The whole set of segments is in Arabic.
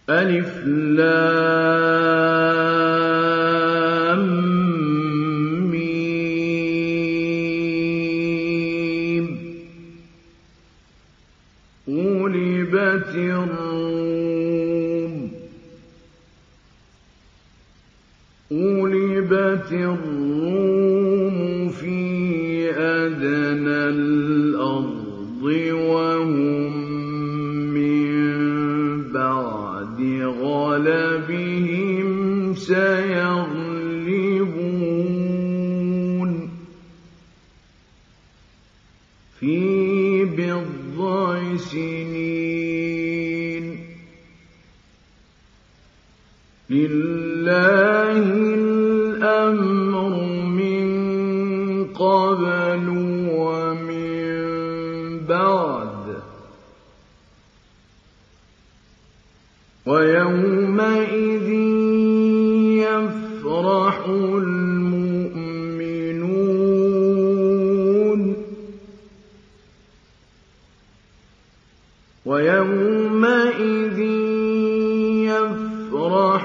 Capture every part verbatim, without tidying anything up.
ألف لام ميم غلبت الروم غلبت الروم في أدنى الأرض وهم من بعد غلبهم سيغلبون في بضع سنين لله الأمر من قبل ومن بعد ويومئذ يفرح المؤمنون ويومئذ يفرح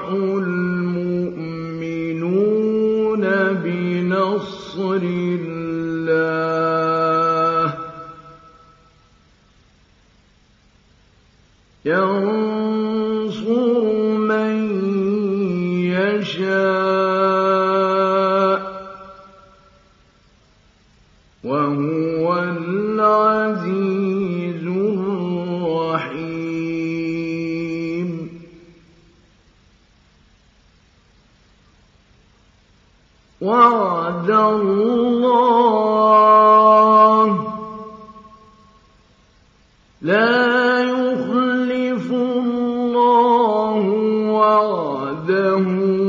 المؤمنون بنصر الله ينصر من يشاء وهو العزيز الرحيم وعد الله لا يخلف الله وعده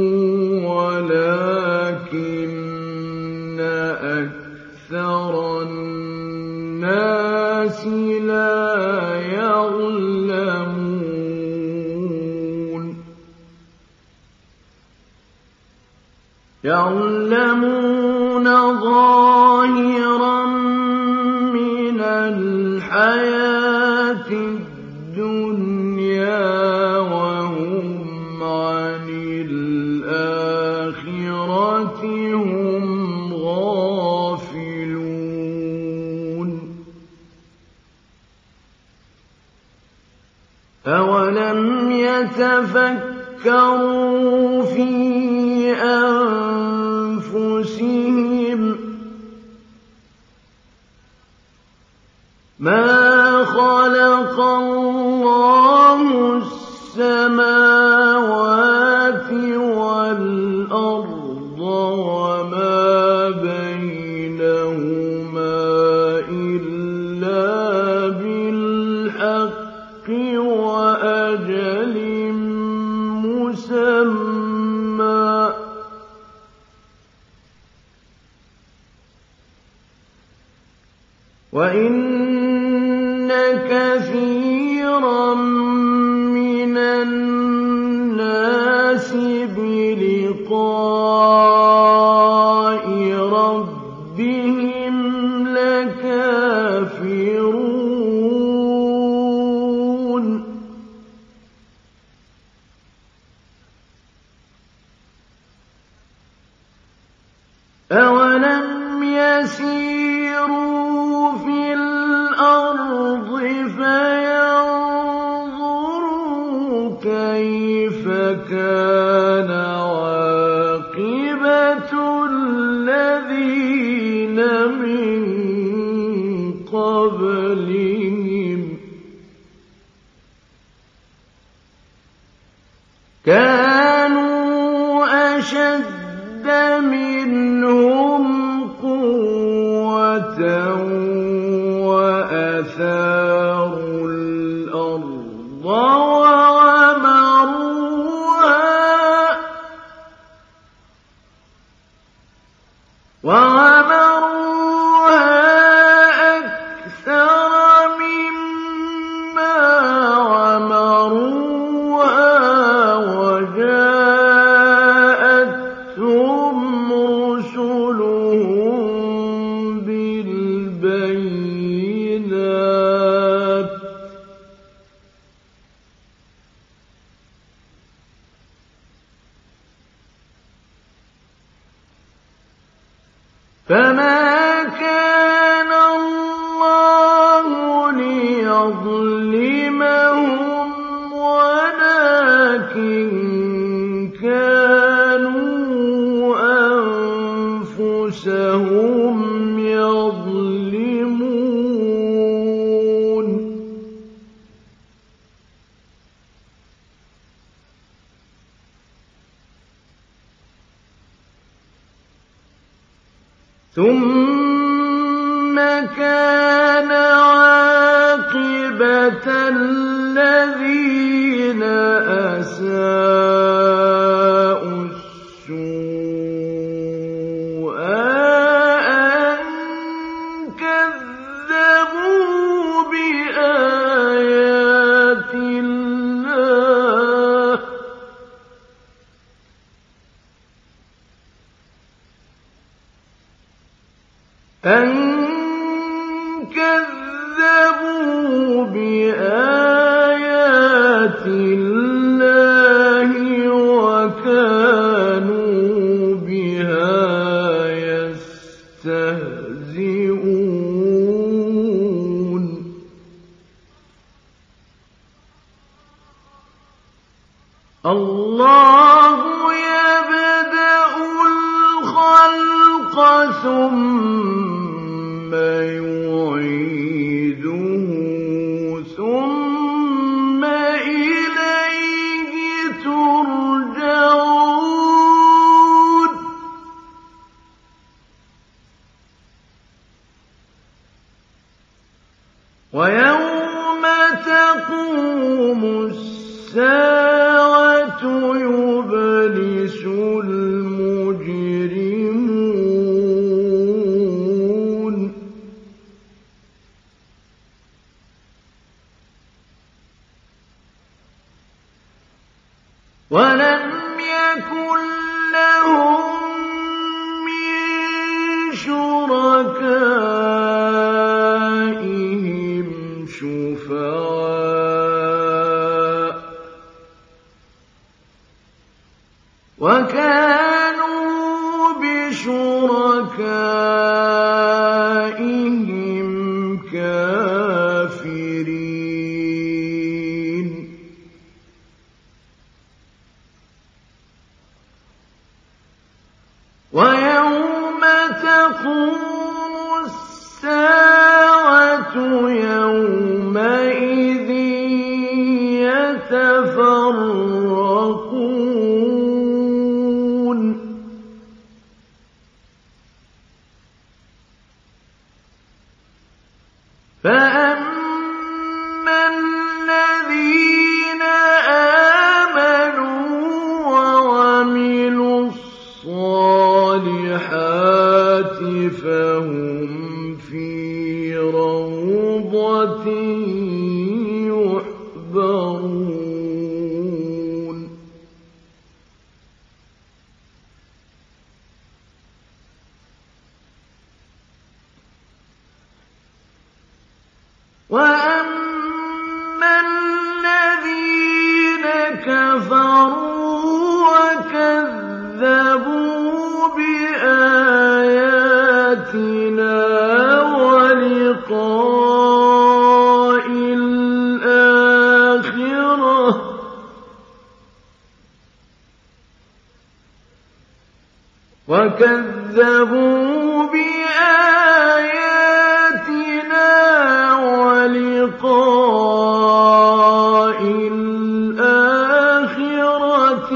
ولكن أكثر الناس لا يعلمون يعلمون ظاهرا من الحياة الدنيا وهم عن الآخرة هم غافلون أولم يتفكروا في أنفسهم ما خلق الله السماوات والأرض وما بينهما إلا بالحق وأجل مسمى وإن كثيرا من الناس بلقاء ربهم لكافرون أولم يسيروا في الأرض فينظروا كيف كان عاقبة الذين من قبلهم كانوا أشد منهم قوة وأثاروا الأرض وعمروها وعمروها أكثر مما عمروها وجاءتهم رسلهم بالبينات فما كان الله ليظلمهم ولكن كانوا أنفسهم يظلمون ثم كان عاقبة الذين أساءوا السوء أن كذبوا بآيات الله أن كذبوا بآيات الله وكانوا بها يستهزئون الله يبدأ الخلق ثم يعيده ثم إليه ترجعون ويوم تقوم الساعة يبلس المجرمون ولم يكن لهم من شركائهم شفعاء وكانوا بشركائهم كافرين ويوم تقوم الساعة يومئذ يتفرقون فأما الذين آمنوا وعملوا الصالحات فهم في روضة يحبرون وأما الذين كفروا وكذبوا بآياتنا ولقاء الآخرة وكذبوا بآياتنا ولقاء الآخرة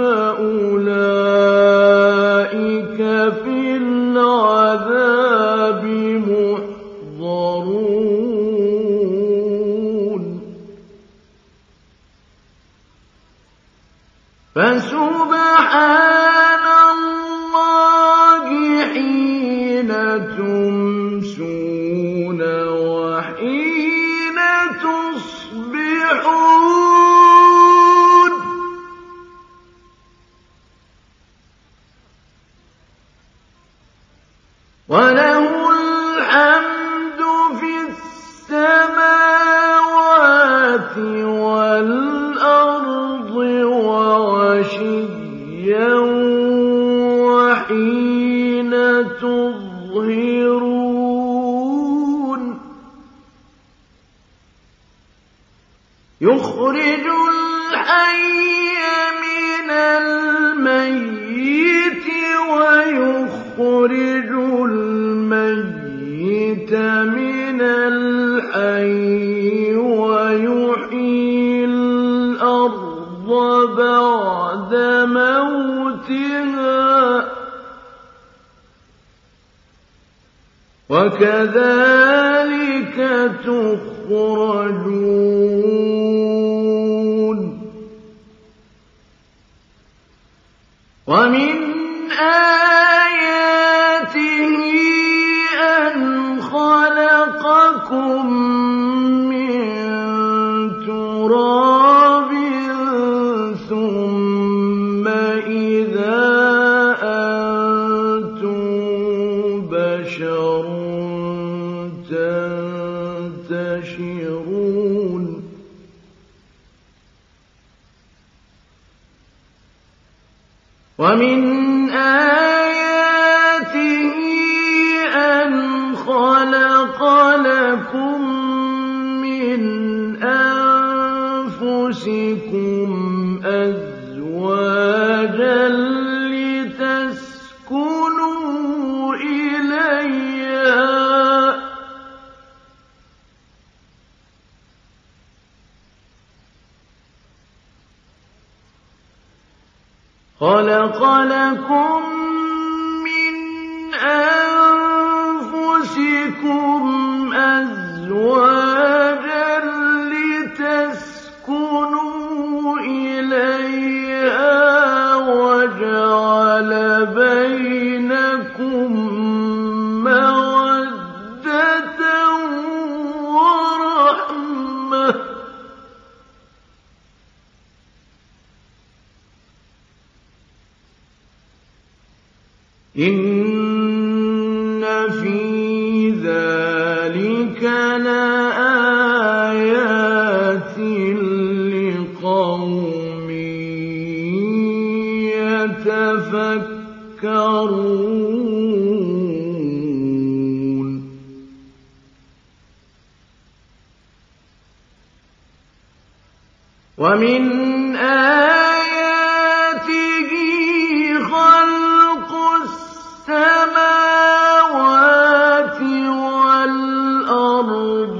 فأولئك في العذاب محضرون فسبحان الله حين تمسون وحين تصبحون وله الحمد في السماوات والأرض وعشيا يخرج الحي من الميت ويخرج الميت من الحي ويحيي الأرض بعد موتها وكذلك تخرجون ومن آياته أن خلقكم من تراب ثم إذا أنتم بشر تنتشرون ومن آياته أن خلق لكم من أنفسكم أزواجا لتسكنوا إليها خلق لكم من أنفسكم أزواجا لتسكنوا إليها وجعل بينكم مودة ورحمة إن في ذلك لآيات لقوم يتفكرون ومن آياته خلق السماوات والأرض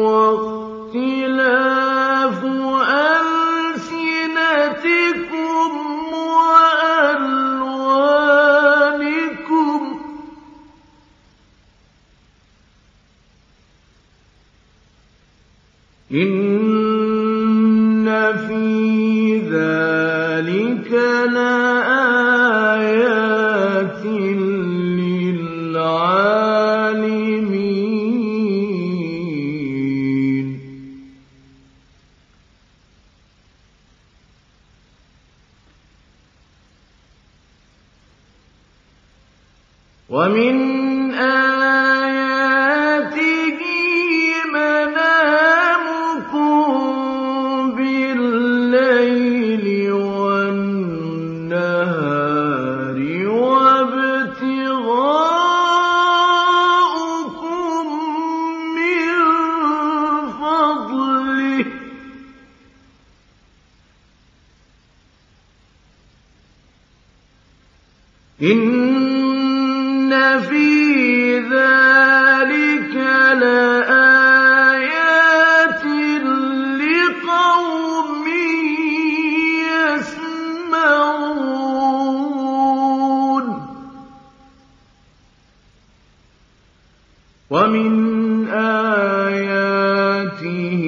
واختلاف ألسنتكم وألوانكم إن في ذلك لآيات للعالمين ومن آياته منامكم بالليل والنهار وابتغاؤكم من فضله إن في ذلك لآيات لقوم يسمعون ومن آياته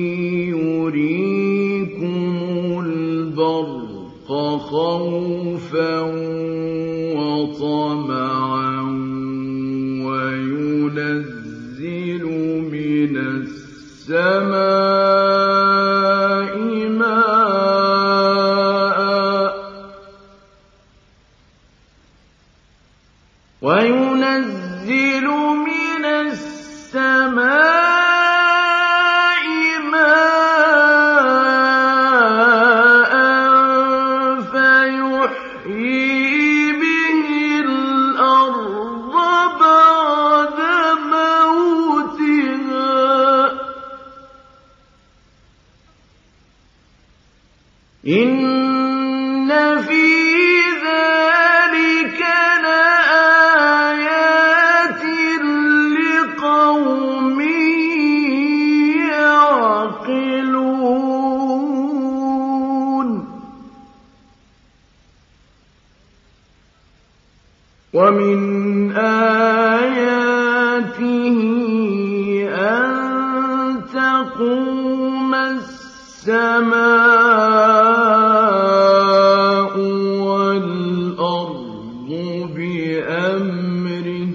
يريكم البرق خوفا وطمعا وينزل من السماء ماء وينزل من السماء ماء فيحيي به الأرض إِنَّ فِي ذَلِكَ لَآيَاتٍ لِّقَوْمٍ يَعْقِلُونَ وَمِنْ آيَاتِهِ أَن تَقُومَ السَّمَاءُ وَالْأَرْضُ بِأَمْرِهِ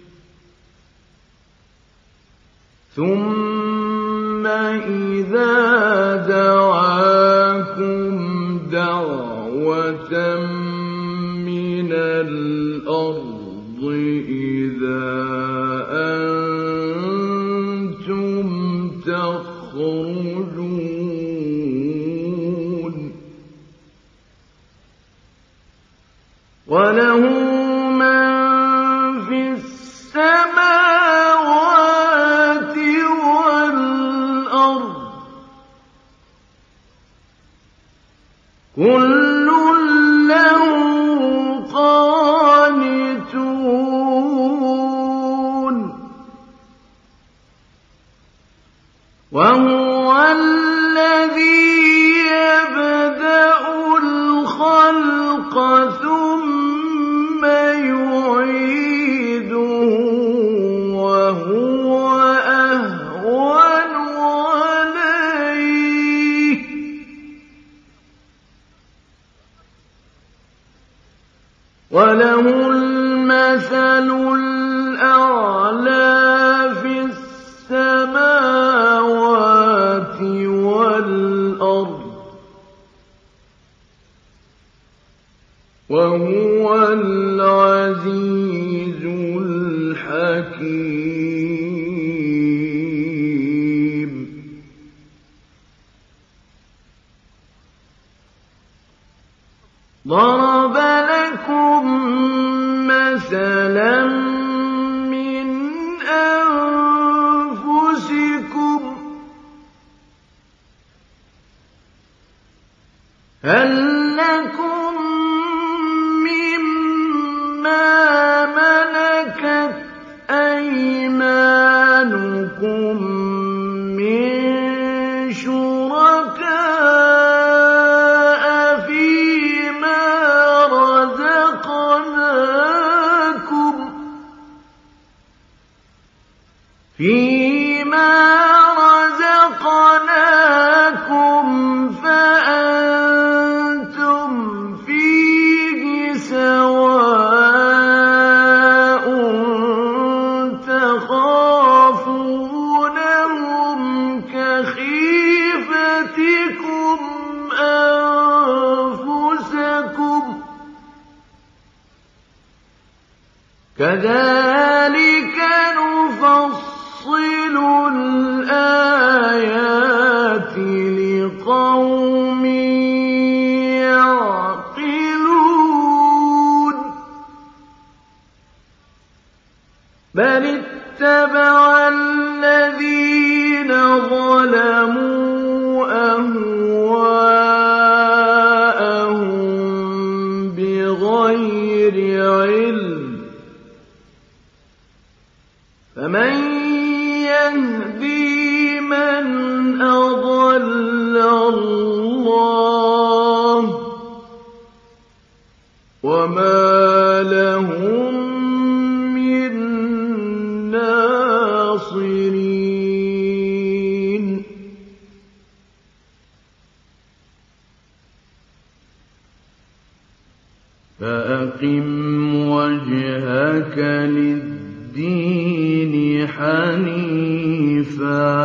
ثُمَّ إِذَا دَعَاكُمْ دَعْوَةً مِّنَ الْأَرْضِ إِذَا أَنتُمْ تَخْرُجُونَ وَلَهُ مَن فِي السَّمَاوَاتِ وَالْأَرْضِ كُلٌّ لَّهُ قَانِتُونَ وَهُوَ الَّذِي يَبْدَأُ الْخَلْقَ ثُمَّ يُعِيدُهُ وَهُوَ أَهْوَنُ عَلَيْهِ ۚ وَلَهُ الْمَثَلُ الْأَعْلَىٰ فِي السَّمَاوَاتِ وَالْأَرْضِ ۚ وَهُوَ الْعَزِيزُ الْحَكِيمُ ضَرَبَ لَكُم مَّثَلًا مِّنْ أَنفُسِكُمْ ۖ هَل لَّكُم مِّمَّا مَلَكَتْ أَيْمَانُكُم مِّن شُرَكَاءَ فِيمَا رَزَقْنَاكُمْ فِيمَا رَزَقْنَاكُمْ فَأَنتُمْ فِيهِ سَوَاءٌ تَخَافُونَهُمْ كَخِيفَتِكُمْ أَنفُسَكُمْ ۚ كَذَٰلِكَ نُفَصِّلُ الْآيَاتِ لِقَوْمٍ يَعْقِلُونَ بَلِ اتَّبَعَ الَّذِينَ ظَلَمُوا أَهْوَاءَهُم بِغَيْرِ عِلْمٍ ۖ فَمَن يَهْدِي مَنْ أَضَلَّ اللَّهُ ۖ وَمَا لَهُم مِّن نَّاصِرِينَ فَأَقِمْ وَجْهَكَ لِلدِّينِ حَنِيفًا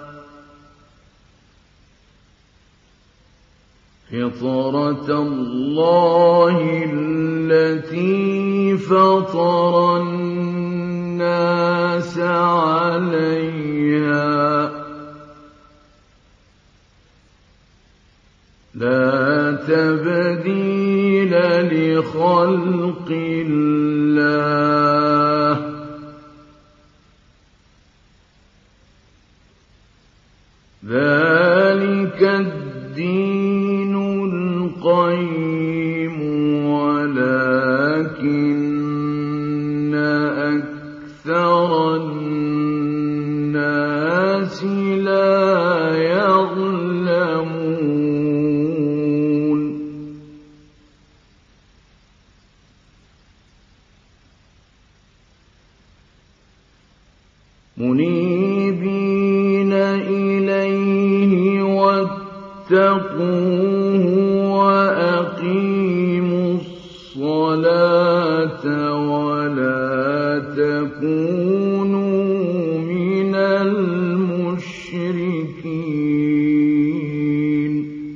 فِطْرَتَ اللَّهِ الَّتِي فَطَرَ النَّاسَ عَلَيْهَا ۚ لَا تَبْدِيلَ لِخَلْقِ اللَّهِ ۚ ذَٰلِكَ الدِّينُ قيم ولكن أكثر الناس لا يعلمون منيبين إليه واتقوه وأقيموا الصلاة ولا تكونوا من المشركين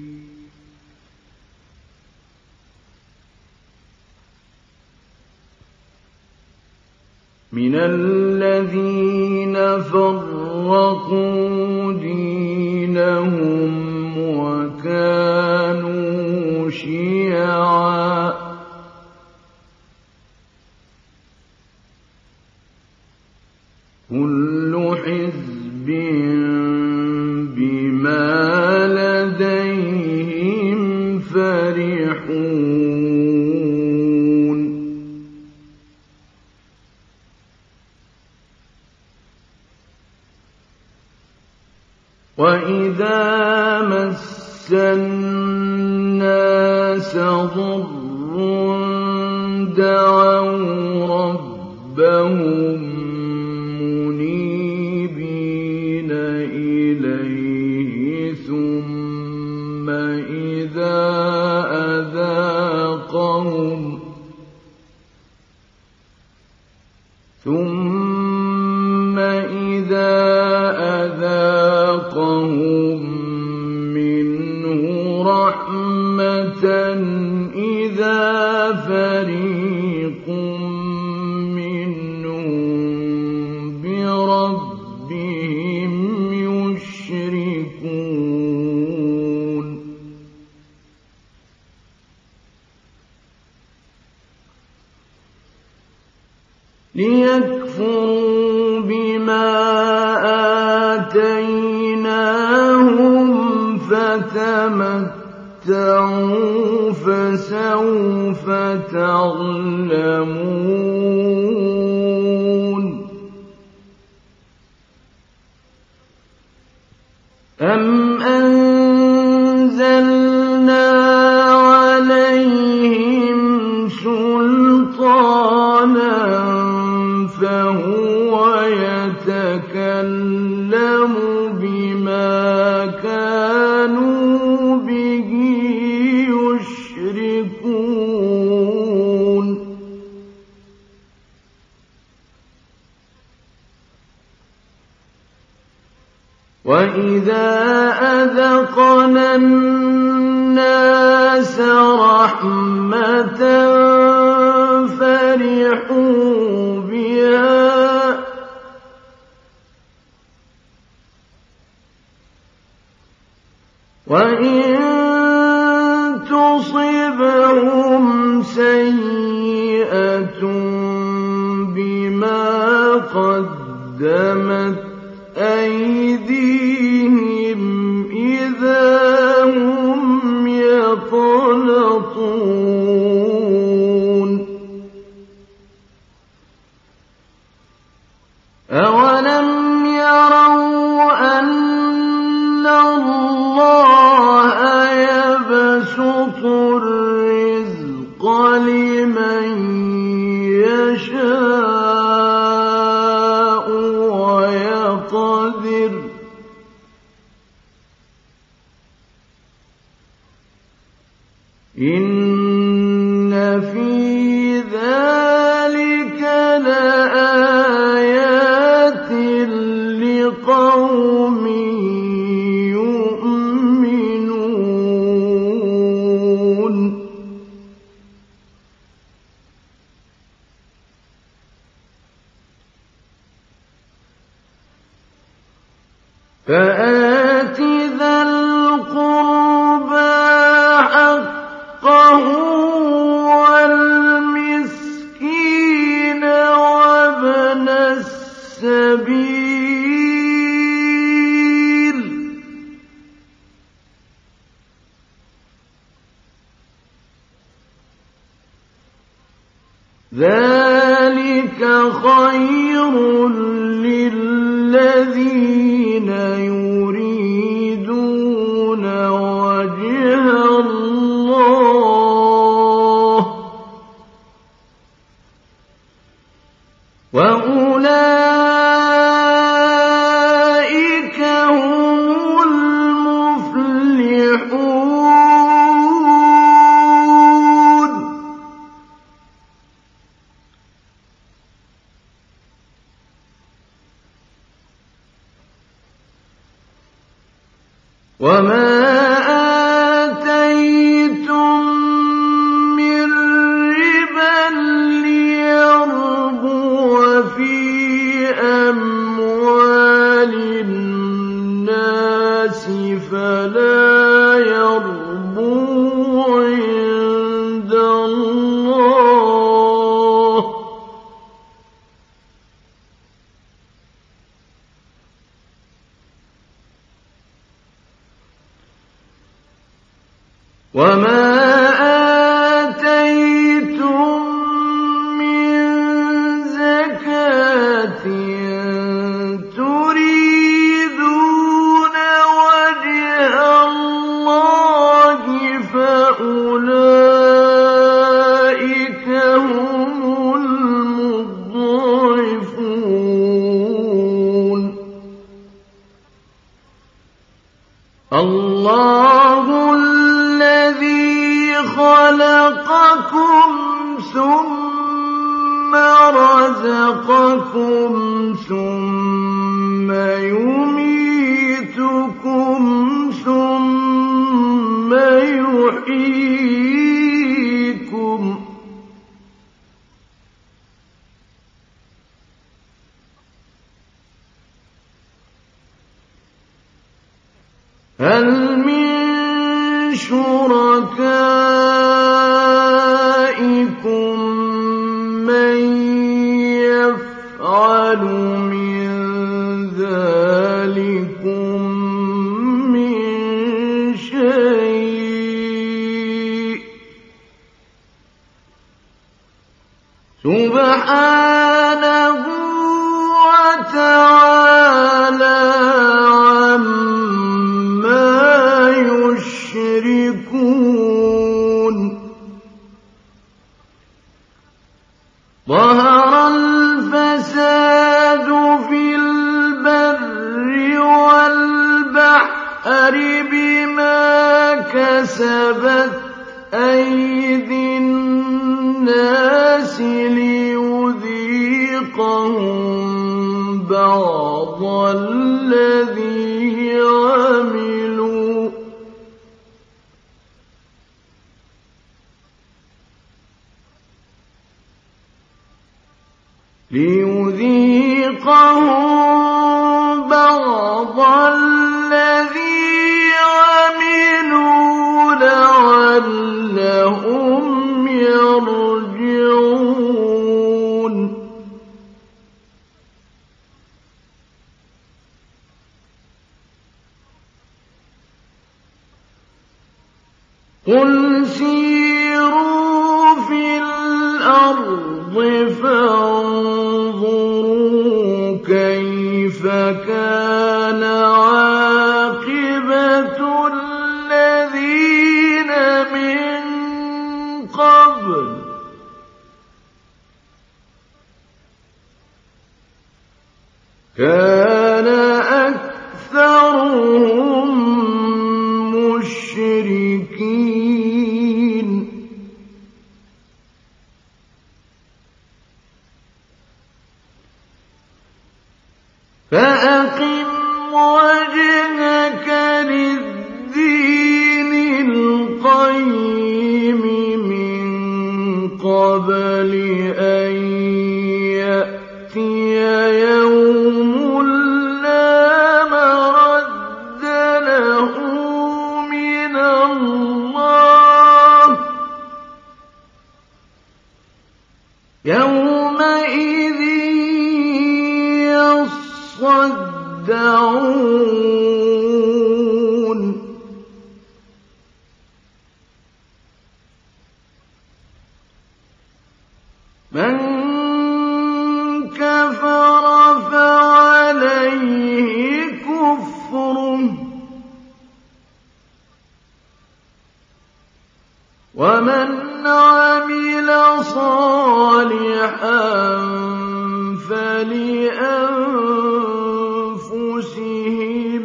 من الذين فرقوا دينهم وكانوا شيعا كل حزب بما لديهم فرحون وإذا مس الناس ضر دعوا ربهم منيبين إليه ثم إذا أذاقهم ثم إذا أذاقهم منه رحمة إذا فريق منهم بربهم يشركون ليكفروا بما آتيناهم فتمتعوا فسوف تعلمون أم أنزلنا عليهم سلطانا فهو يتكلم بما كانوا به يشركون وإذا أذقنا الناس رحمة فرحوا بها وإن تصبهم سيئة بما قدمت أيديهم إذا هم يقنطون أولم يروا أن الله يبسط الرزق لمن يشاء ويقدر إن في ذلك لآيات لقوم يؤمنون فآت ذا القربى حقه ذلك خير للذين يريدون وجه الله وأولئك هم المفلحون. وما آتيتم من ربا ليربو في أموال الناس فلا يربو عند الله وما آتيتم من زكاة تريدون وجه الله فأولئك هم المضعفون. الله الذي خلقكم ثم رزقكم ثم يميتكم ثم يحييكم هل من شركائكم من يفعل من ذلكم من شيء سبحانه وتعالى عما يشركون. ظهر الفساد في البر والبحر بما كسبت أيدي الناس ليذيقهم بعض الذي عملوا ليذيقهم بعض الذي عملوا لعلهم يرجعون. قل سيروا في الأرض فانظروا كيف كان عاقبة الذين من قبل كان أكثرهم مشركين. فأقم وجهك للدين القيم من قبل أن يأتي يوم لا مرد له من الله يومئذ يصدعون. مَن كَفَرَ فَعَلَيْهِ كُفْرُهُ ۖ وَمَنْ عَمِلَ صَالِحًا فَلِأَنفُسِهِمْ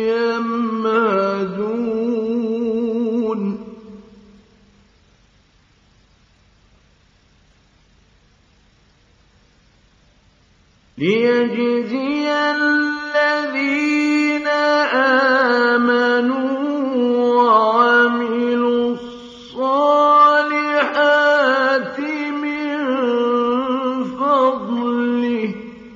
يَمْهَدُونَ لِيَجْزِيَ الَّذِينَ آمَنُوا وَعَمِلُوا الصَّالِحَاتِ مِن فَضْلِهِ ۚ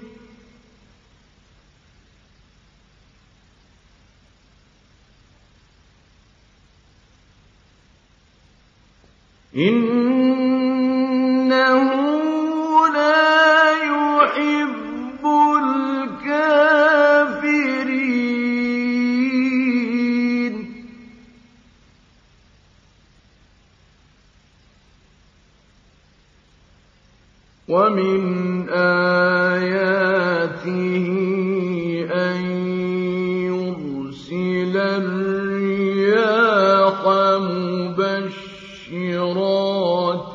إِنَّهُ لَا يُحِبُّ الْكَافِرِينَ. وَمِنْ آيَاتِهِ أَن يُرْسِلَ الرِّيَاحَ مُبَشِّرَاتٍ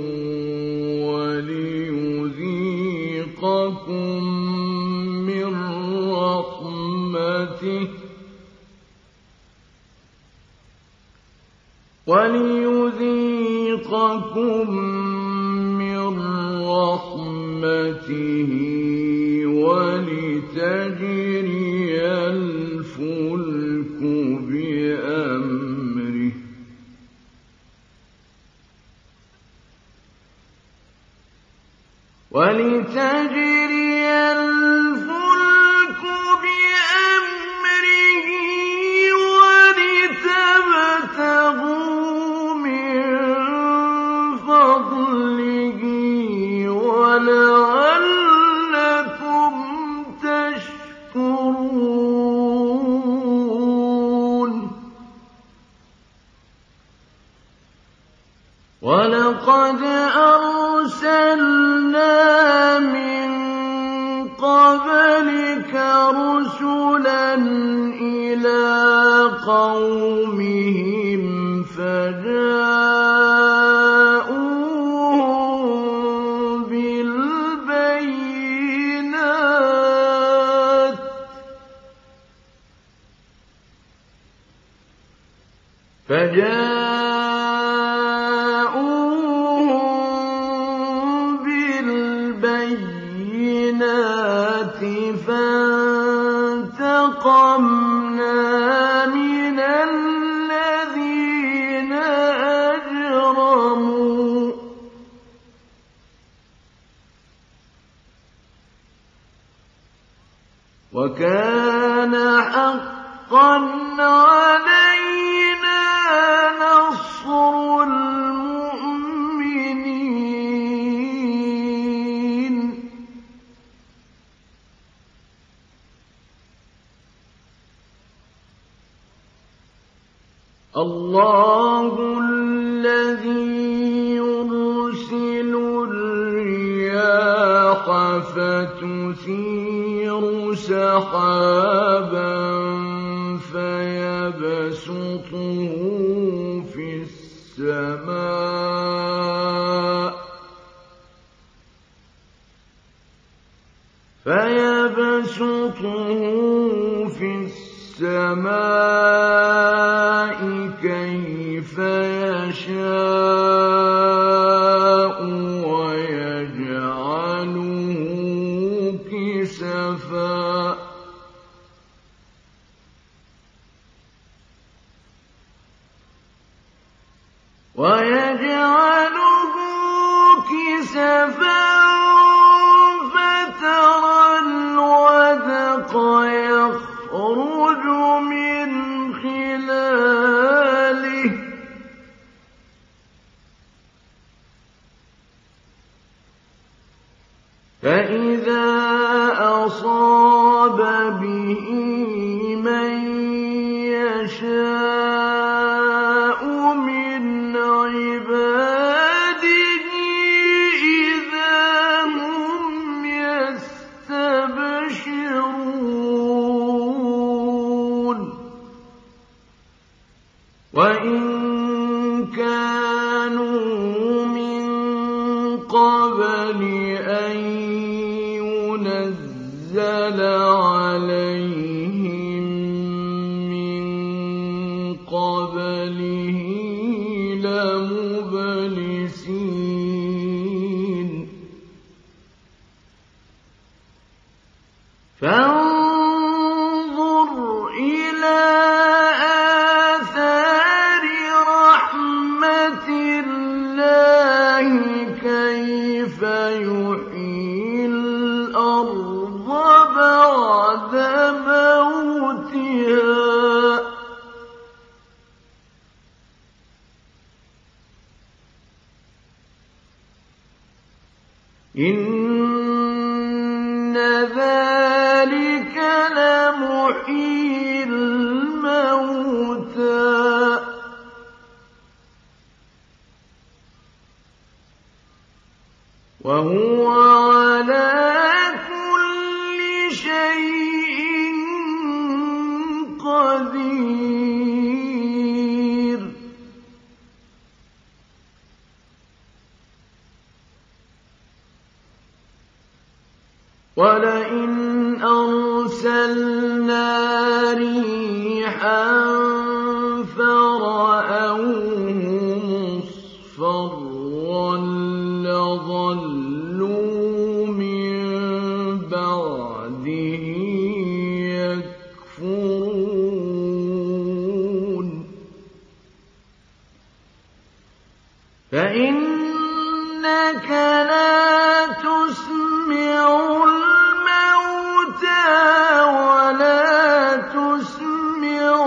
وَلِيُذِيقَكُم مِّن رَّحْمَتِهِ وَلِيُذِيقَكُم مِّن رَّحْمَتِهِ وَلِتَجْرِيَ الْفُلْكُ بِأَمْرِهِ وَلِتَجْرِيَ الْفُلْكُ بِأَمْرِهِ وَلِتَبْتَغُوا مِن فَضْلِهِ وَلَعَلَّكُمْ تَشْكُرُونَ. وَلَقَدْ أَرْسَلْنَا مِن قَبْلِكَ رُسُلًا إِلَىٰ قَوْمِهِمْ فَجَاءُوهُم بِالْبَيِّنَاتِ فَانتَقَمْنَا مِنَ الَّذِينَ أَجْرَمُوا ۖ وَكَانَ حَقًّا عَلَيْنَا نَصْرُ الْمُؤْمِنِينَ. اللَّهُ الَّذِي يُرْسِلُ الرِّيَاحَ فَتُثِيرُ سَحَابًا فَيَبْسُطُهُ فِي السَّمَاءِ فَيَبْسُطُهُ فِي السَّمَاءِ كَيْفَ يَشَاءُ وَيَجْعَلُهُ كِسَفًا وَيَجْعَلُهُ كِسَفًا فَتَرَى الْوَدْقَ يَخْرُجُ مِنْ خِلَالِهِ فَإِذَا أَصَابَ بِهِ مَن يَشَاءُ مِنْ عِبَادِهِ إِذَا كانوا من قبل أن ينزل عليهم من قبله لمبلسين فانظر إلى آثار رحمة الله كيف يحيي الأرض بعد موتها إن ذلك لمحيي الموتى وهو على كل شيء قدير ولئن أرسلنا ريحا فرأوه مصفرا لظلوا من بعده يكفرون فإنك لا تسمع ولا تسمع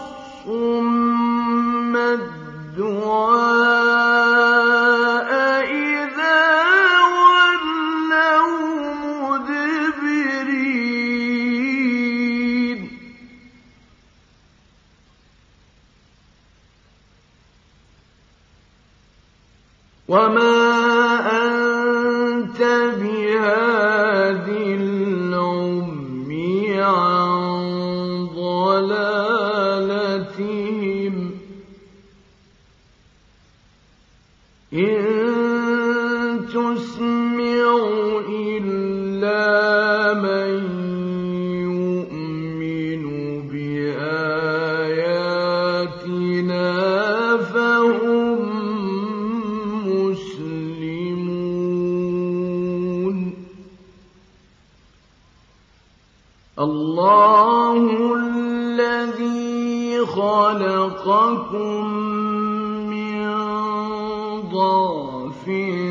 الصم الدعاء إذا ولوا مدبرين وما أنت بهادي العمي عن ضلالتهم إن تسمع إلا من يؤمن بآياتنا فهم مسلمون الله الذي خلقكم من ضعف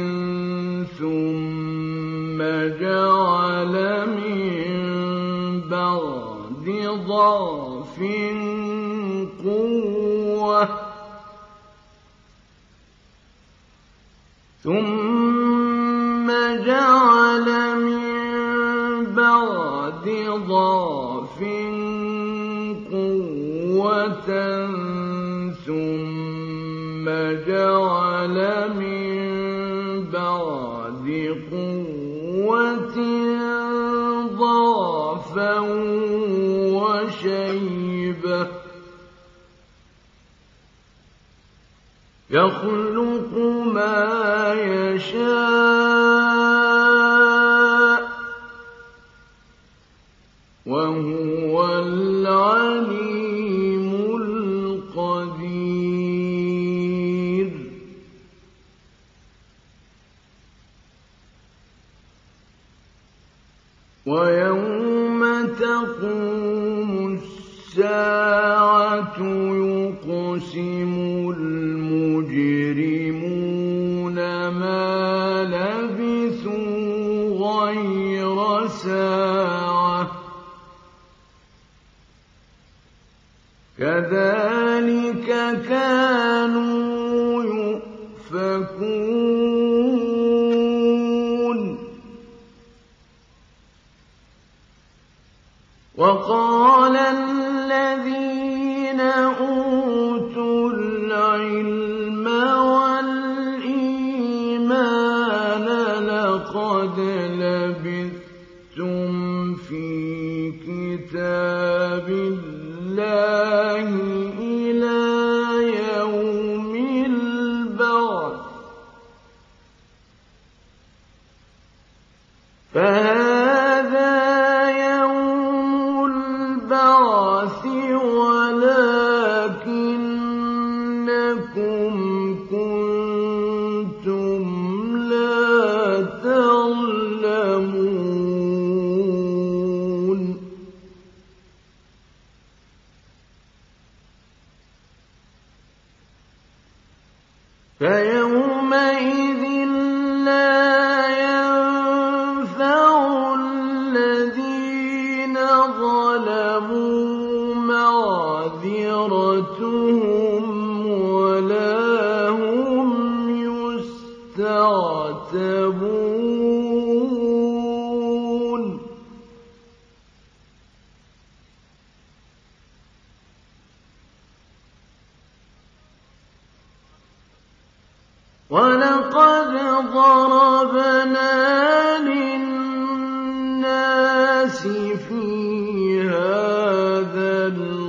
ثم جعل من بعد ضعف قوة ثم جعل من بعد ضعف قوة ثم جعل من بعد قوة ضعفا وشيبة يخلق ما يشاء وهو العليم القدير ويوم تقوم الساعة يقسم المجرمون ما لبثوا غير ساعة كذلك كانوا يؤفكون وقال الذين أوتوا العلم والإيمان لقد لبثتم في كتاب الله إلى يوم فهذا يوم البعث ولكنكم كنتم لا تعلمون فيومئذ لا ينفع الذين ظلموا معذرتهم ولا هم يستعتبون وَلَقَدْ ضَرَبْنَا لِلنَّاسِ فِي هَٰذَا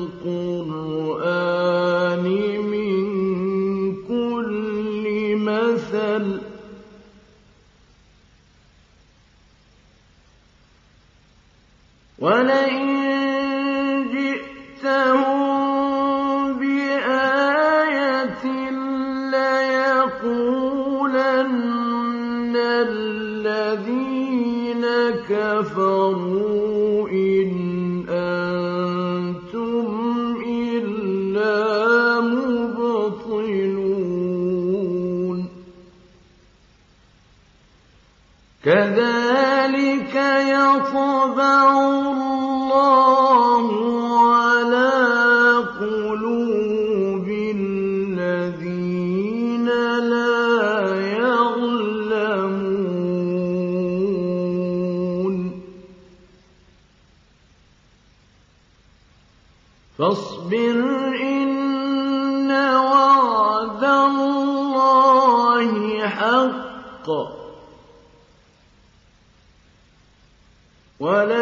الْقُرْآنِ مِن كُلِّ مَثَلٍ ۚ وَلَئِن جِئْتَهُم بِآيَةٍ لَّيَقُولَنَّ الَّذِينَ كَفَرُوا إِنْ أَنتُمْ إِلَّا مُبْطِلُونَ كَذَٰلِكَ يَطْبَعُ اللَّهُ عَلَىٰ قُلُوبِ الَّذِينَ لَا يَعْلَمُونَ فَاصْبِرْ إِنَّ وَعْدَ اللَّهِ حَقٌّ وَلَا